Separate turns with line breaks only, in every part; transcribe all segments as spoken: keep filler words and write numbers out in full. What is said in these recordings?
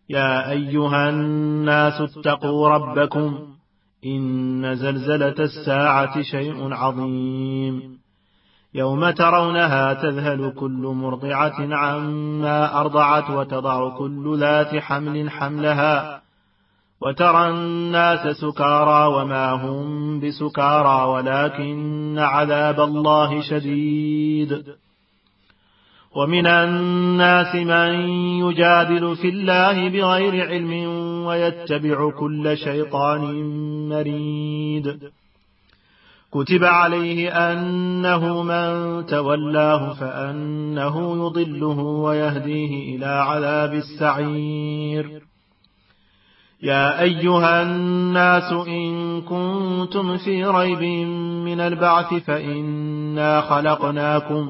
يا أيها الناس اتقوا ربكم إن زلزلة الساعة شيء عظيم يوم ترونها تذهل كل مرضعة عما أرضعت وتضع كل ذات حمل حملها وترى الناس سكارى وما هم بسكارى ولكن عذاب الله شديد. ومن الناس من يجادل في الله بغير علم ويتبع كل شيطان مريد. كتب عليه أنه من تولاه فأنه يضله ويهديه إلى عذاب السعير. يا أيها الناس إن كنتم في ريب من البعث فإنا خلقناكم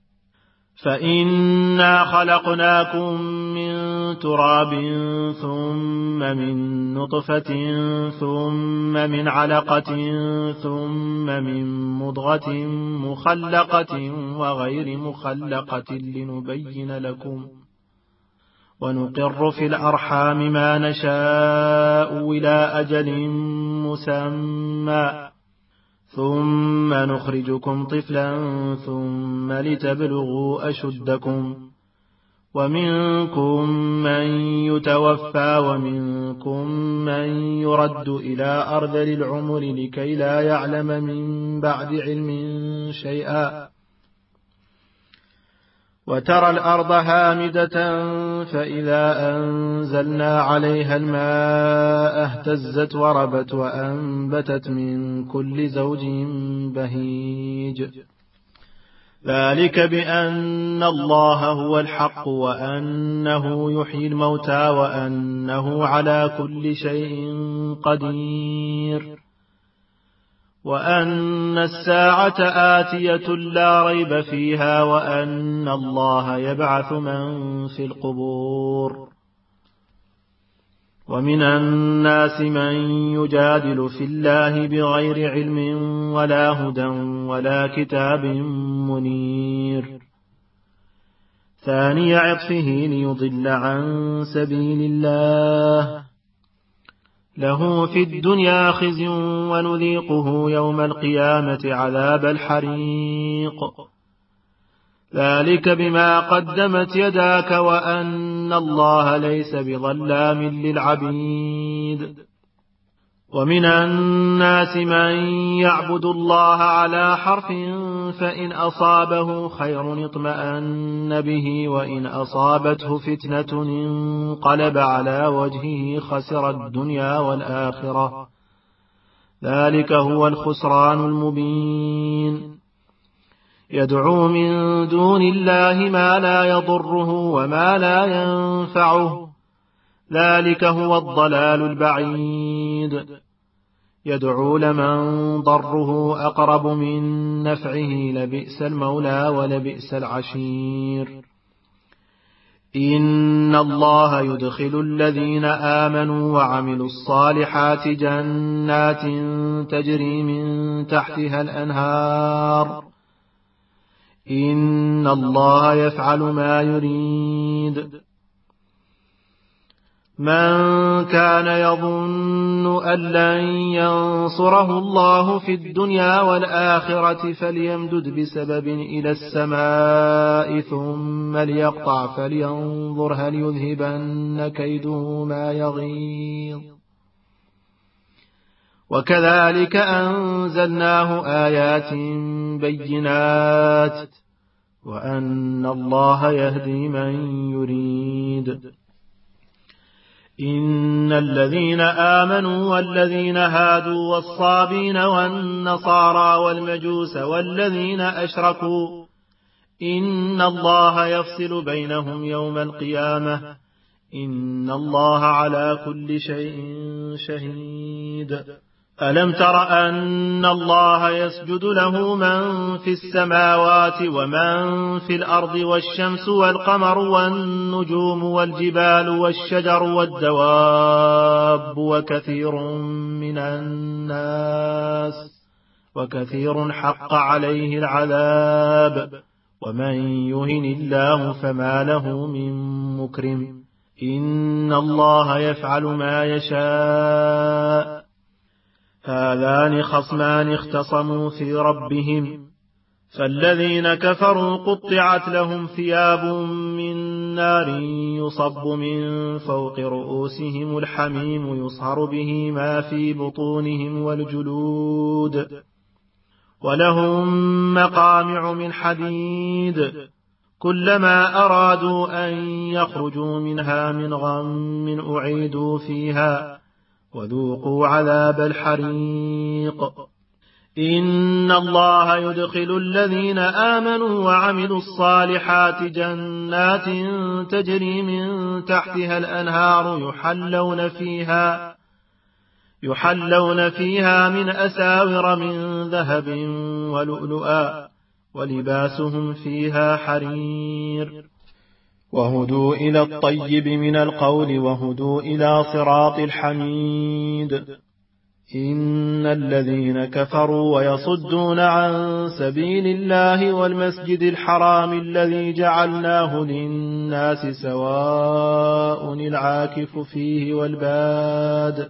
فإنا خلقناكم من تراب ثم من نطفة ثم من علقة ثم من مضغة مخلقة وغير مخلقة لنبين لكم ونقر في الأرحام ما نشاء إلى أجل مسمى ثم نخرجكم طفلا ثم لتبلغوا أشدكم ومنكم من يتوفى ومنكم من يرد إلى أرذل العمر لكي لا يعلم من بعد علم شيئا. وترى الأرض هامدة فإذا أنزلنا عليها الماء اهتزت وربت وأنبتت من كل زوج بهيج. ذلك بأن الله هو الحق وأنه يحيي الموتى وأنه على كل شيء قدير وأن الساعة آتية لا ريب فيها وأن الله يبعث من في القبور. ومن الناس من يجادل في الله بغير علم ولا هدى ولا كتاب منير. ثاني عطفه ليضل عن سبيل الله له في الدنيا خزي ونذيقه يوم القيامة عذاب الحريق. ذلك بما قدمت يداك وأن الله ليس بظلام للعبيد. ومن الناس من يعبد الله على حرف فإن أصابه خير اطمأن به وإن أصابته فتنة انقلب على وجهه خسر الدنيا والآخرة. ذلك هو الخسران المبين. يدعو من دون الله ما لا يضره وما لا ينفعه. ذلك هو الضلال البعيد. يدعو لمن ضره أقرب من نفعه لبئس المولى ولبئس العشير. إن الله يدخل الذين آمنوا وعملوا الصالحات جنات تجري من تحتها الأنهار. إن الله يفعل ما يريد. من كان يظن أن لن ينصره الله في الدنيا والآخرة فليمدد بسبب إلى السماء ثم ليقطع فلينظر هل يذهبن كيده ما يغيظ. وكذلك أنزلناه آيات بينات وأن الله يهدي من يريد. إن الذين آمنوا والذين هادوا والصابين والنصارى والمجوس والذين أشركوا إن الله يفصل بينهم يوم القيامة إن الله على كل شيء شهيد. ألم تر أن الله يسجد له من في السماوات ومن في الأرض والشمس والقمر والنجوم والجبال والشجر والدواب وكثير من الناس وكثير حق عليه العذاب ومن يهن الله فما له من مكرم إن الله يفعل ما يشاء. هذان خصمان اختصموا في ربهم، فالذين كفروا قطعت لهم ثياب من نار يصب من فوق رؤوسهم الحميم يصهر به ما في بطونهم والجلود، ولهم مقامع من حديد، كلما أرادوا أن يخرجوا منها من غم أعيدوا فيها وذوقوا عذاب الحريق. إن الله يدخل الذين آمنوا وعملوا الصالحات جنات تجري من تحتها الأنهار يحلون فيها يحلون فيها من أساور من ذهب ولؤلؤا ولباسهم فيها حرير. وهدوا إلى الطيب من القول وهدوا إلى صراط الحميد. إن الذين كفروا ويصدون عن سبيل الله والمسجد الحرام الذي جعلناه للناس سواء العاكف فيه والباد،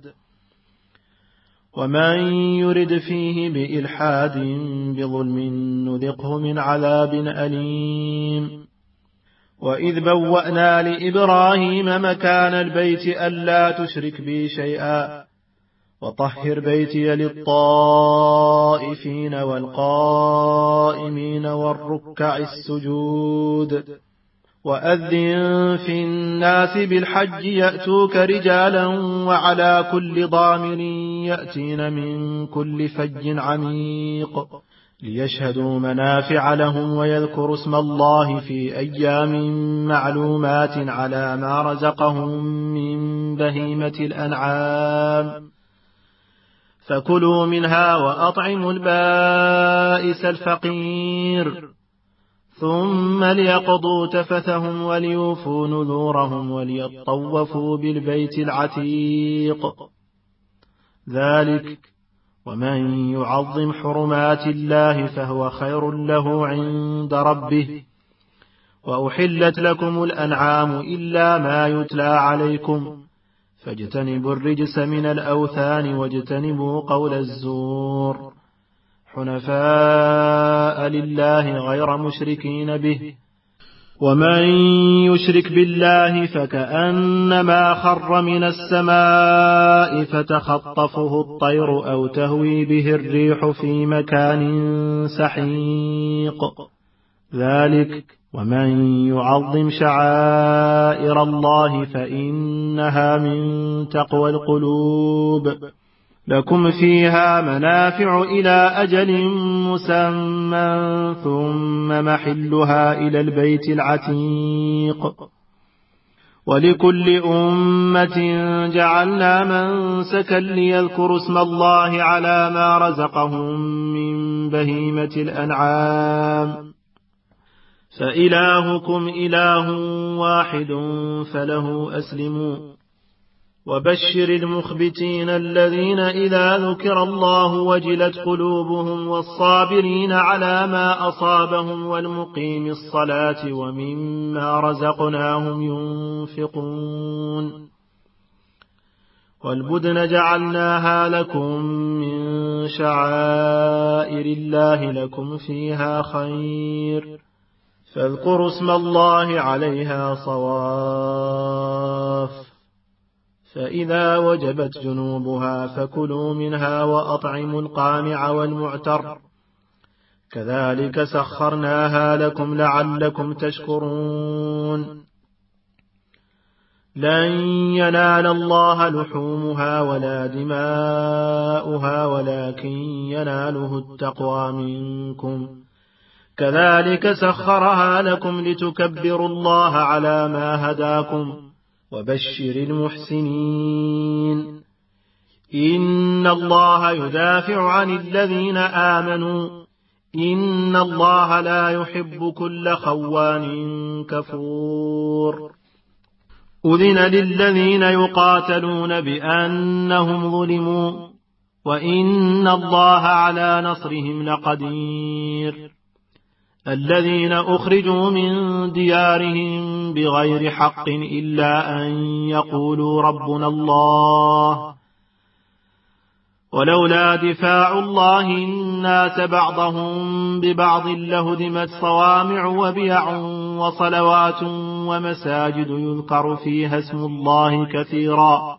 ومن يرد فيه بإلحاد بظلم نذقه من عذاب أليم. وإذ بوأنا لإبراهيم مكان البيت ألا تشرك بي شيئا وطهر بيتي للطائفين والقائمين والركع السجود. وأذن في الناس بالحج يأتوك رجالا وعلى كل ضامر يأتين من كل فج عميق ليشهدوا منافع لهم ويذكروا اسم الله في أيام معلومات على ما رزقهم من بهيمة الأنعام، فكلوا منها وأطعموا البائس الفقير، ثم ليقضوا تفثهم وليوفوا نذورهم وليطوفوا بالبيت العتيق. ذلك ومن يعظم حرمات الله فهو خير له عند ربه. وأحلت لكم الأنعام إلا ما يتلى عليكم فاجتنبوا الرجس من الأوثان واجتنبوا قول الزور، حنفاء لله غير مشركين به. ومن يشرك بالله فكأنما خر من السماء فتخطفه الطير أو تهوي به الريح في مكان سحيق. ذلك ومن يعظم شعائر الله فإنها من تقوى القلوب. لكم فيها منافع إلى أجل مسمى ثم محلها إلى البيت العتيق. ولكل أمة جعلنا منسكا ليذكروا اسم الله على ما رزقهم من بهيمة الأنعام، فإلهكم إله واحد فله أسلموا. وبشر المخبتين الذين إذا ذكر الله وجلت قلوبهم والصابرين على ما أصابهم والمقيم الصلاة ومما رزقناهم ينفقون. والبدن جعلناها لكم من شعائر الله لكم فيها خير، فاذكروا اسم الله عليها صواف، فإذا وجبت جنوبها فكلوا منها وأطعموا القانع والمعتر، كذلك سخرناها لكم لعلكم تشكرون. لن ينال الله لحومها ولا دماؤها ولكن يناله التقوى منكم، كذلك سخرها لكم لتكبروا الله على ما هداكم. وبشر المحسنين. إن الله يدافع عن الذين آمنوا، إن الله لا يحب كل خوان كفور. أذن للذين يقاتلون بأنهم ظلموا وإن الله على نصرهم لقدير. الذين أخرجوا من ديارهم بغير حق إلا أن يقولوا ربنا الله ولولا دفاع الله الناس بعضهم ببعض لهدمت صوامع وبيع وصلوات ومساجد يذكر فيها اسم الله كثيرا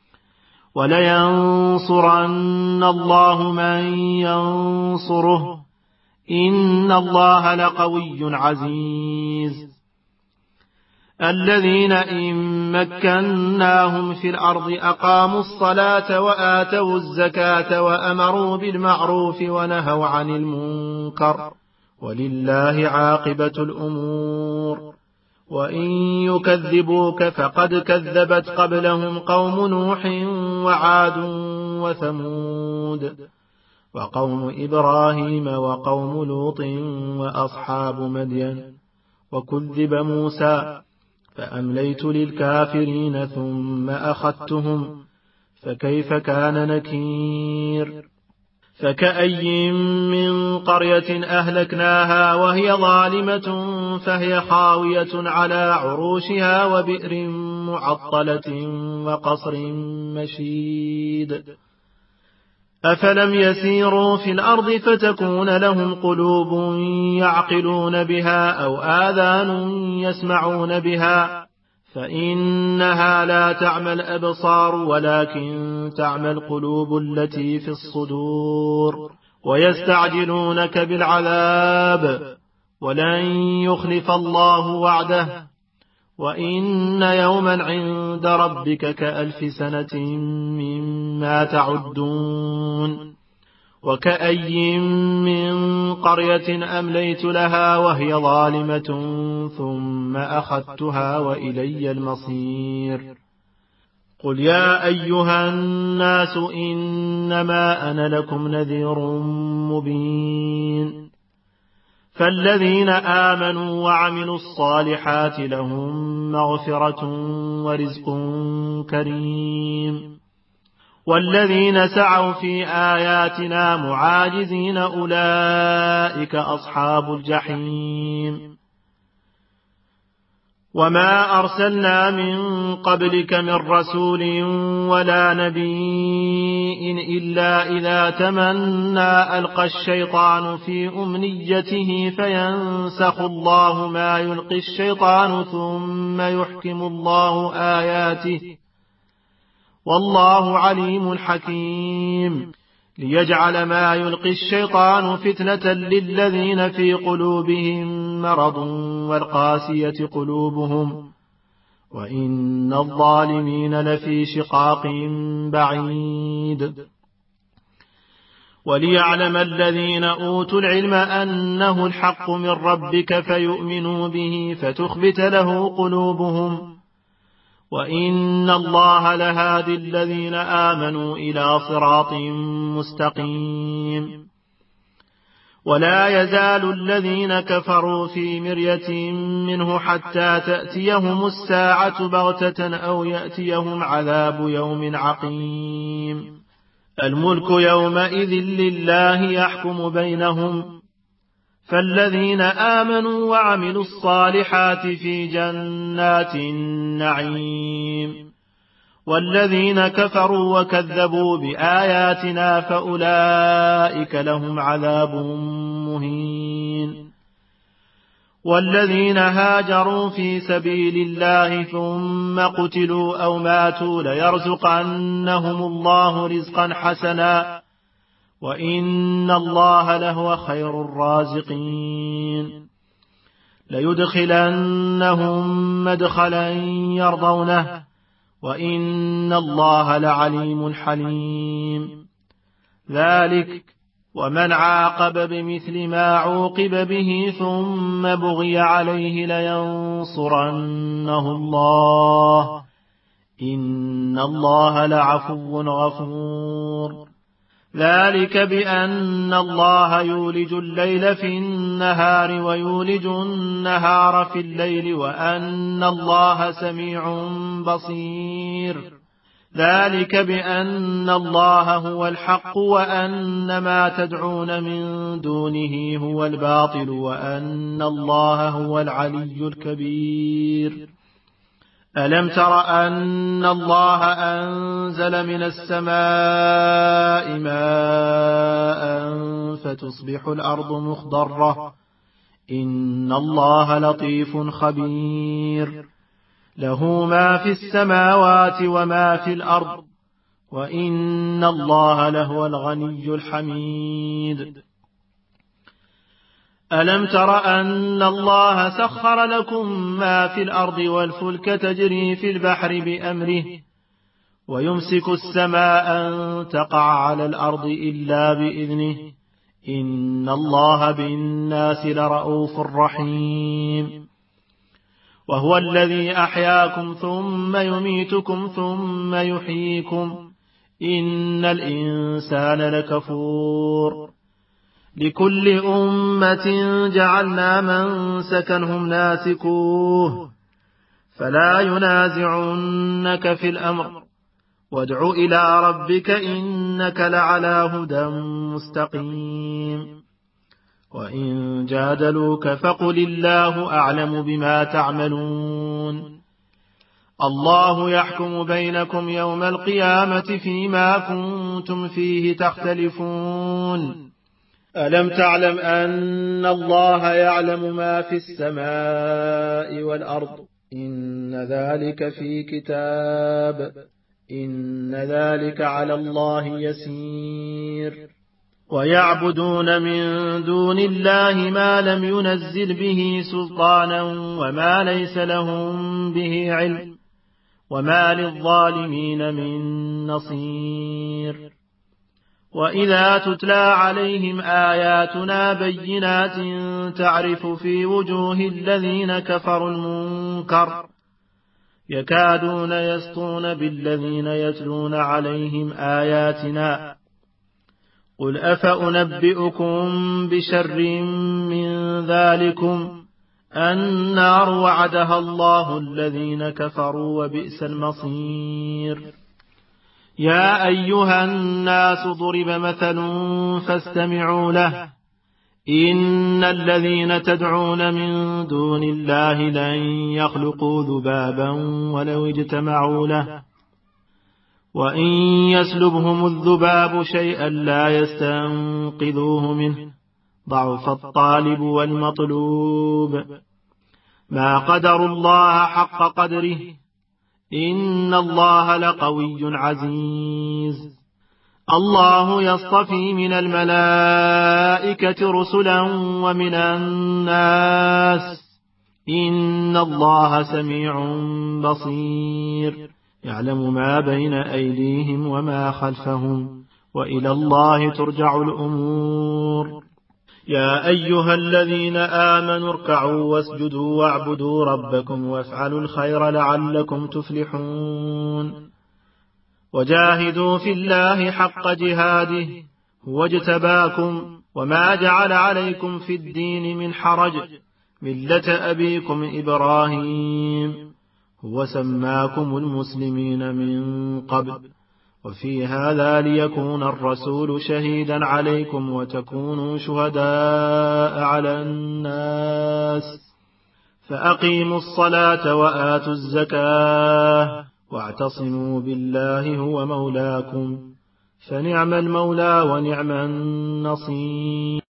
ولينصرن الله من ينصره إن الله لقوي عزيز الذين إن مكناهم في الأرض أقاموا الصلاة وآتوا الزكاة وأمروا بالمعروف ونهوا عن المنكر ولله عاقبة الأمور وإن يكذبوك فقد كذبت قبلهم قوم نوح وعاد وثمود وقوم إبراهيم وقوم لوط وأصحاب مدين وكذب موسى فأمليت للكافرين ثم أخذتهم فكيف كان نكير فكأي من قرية أهلكناها وهي ظالمة فهي خاوية على عروشها وبئر معطلة وقصر مشيد أفلم يسيروا في الأرض فتكون لهم قلوب يعقلون بها أو آذان يسمعون بها فإنها لا تعمى الأبصار ولكن تعمى القلوب التي في الصدور ويستعجلونك بالعذاب ولن يخلف الله وعده وإن يوما عند ربك كألف سنة مما تعدون وكأي من قرية أمليت لها وهي ظالمة ثم أخذتها وإلي المصير قل يا أيها الناس إنما أنا لكم نذير مبين فالذين آمنوا وعملوا الصالحات لهم مغفرة ورزق كريم والذين سعوا في آياتنا معاجزين أولئك أصحاب الجحيم وما أرسلنا من قبلك من رسول ولا نبي إلا إذا تمنى ألقى الشيطان في أمنيته فينسخ الله ما يلقي الشيطان ثم يحكم الله آياته والله عليم حكيم ليجعل ما يلقي الشيطان فتنة للذين في قلوبهم مرض والقاسية قلوبهم وإن الظالمين لفي شقاق بعيد وليعلم الذين أوتوا العلم أنه الحق من ربك فيؤمنوا به فتخبت له قلوبهم وإن الله لهادي الذين آمنوا إلى صراط مستقيم ولا يزال الذين كفروا في مرية منه حتى تأتيهم الساعة بغتة أو يأتيهم عذاب يوم عقيم الملك يومئذ لله يحكم بينهم فالذين آمنوا وعملوا الصالحات في جنات النعيم والذين كفروا وكذبوا بآياتنا فأولئك لهم عذاب مهين والذين هاجروا في سبيل الله ثم قتلوا أو ماتوا ليرزقنهم الله رزقا حسنا وإن الله لهو خير الرازقين ليدخلنهم مدخلا يرضونه وإن الله لعليم حليم ذلك ومن عاقب بمثل ما عوقب به ثم بغي عليه لينصرنه الله إن الله لعفو غفور ذلك بأن الله يولج الليل في النهار ويولج النهار في الليل وأن الله سميع بصير ذلك بأن الله هو الحق وأن ما تدعون من دونه هو الباطل وأن الله هو العلي الكبير. ألم تر أن الله أنزل من السماء ماء فتصبح الأرض مخضرة إن الله لطيف خبير له ما في السماوات وما في الأرض وإن الله لهو الغني الحميد. ألم تر أن الله سخر لكم ما في الأرض والفلك تجري في البحر بأمره ويمسك السماء أن تقع على الأرض إلا بإذنه إن الله بالناس لرؤوف رحيم. وهو الذي أحياكم ثم يميتكم ثم يحييكم إن الإنسان لكفور. لكل أمة جعلنا منسكا هم ناسكوه فلا ينازعنك في الأمر وادع إلى ربك إنك لعلى هدى مستقيم. وإن جادلوك فقل الله أعلم بما تعملون الله يحكم بينكم يوم القيامة فيما كنتم فيه تختلفون. ألم تعلم أن الله يعلم ما في السماء والأرض إن ذلك في كتاب إن ذلك على الله يسير. ويعبدون من دون الله ما لم ينزل به سلطانا وما ليس لهم به علم وما للظالمين من نصير. وإذا تتلى عليهم آياتنا بينات تعرف في وجوه الذين كفروا المنكر يكادون يسطون بالذين يتلون عليهم آياتنا قل أفأنبئكم بشر من ذلكم النار وعدها الله الذين كفروا وبئس المصير. يا أيها الناس ضرب مثل فاستمعوا له إن الذين تدعون من دون الله لن يخلقوا ذبابا ولو اجتمعوا له وإن يسلبهم الذباب شيئا لا يستنقذوه منه ضعف الطالب والمطلوب. ما قدروا الله حق قدره إن الله لقوي عزيز. الله يصطفي من الملائكة رسلا ومن الناس إن الله سميع بصير يعلم ما بين أيديهم وما خلفهم وإلى الله ترجع الأمور. يا أيها الذين آمنوا اركعوا واسجدوا واعبدوا ربكم وافعلوا الخير لعلكم تفلحون. وجاهدوا في الله حق جهاده هو اجتباكم وما جعل عليكم في الدين من حرج ملة أبيكم إبراهيم هو سماكم المسلمين من قبل وفي هذا ليكون الرسول شهيدا عليكم وتكونوا شهداء على الناس فأقيموا الصلاة وآتوا الزكاة واعتصموا بالله هو مولاكم فنعم المولى ونعم النصير.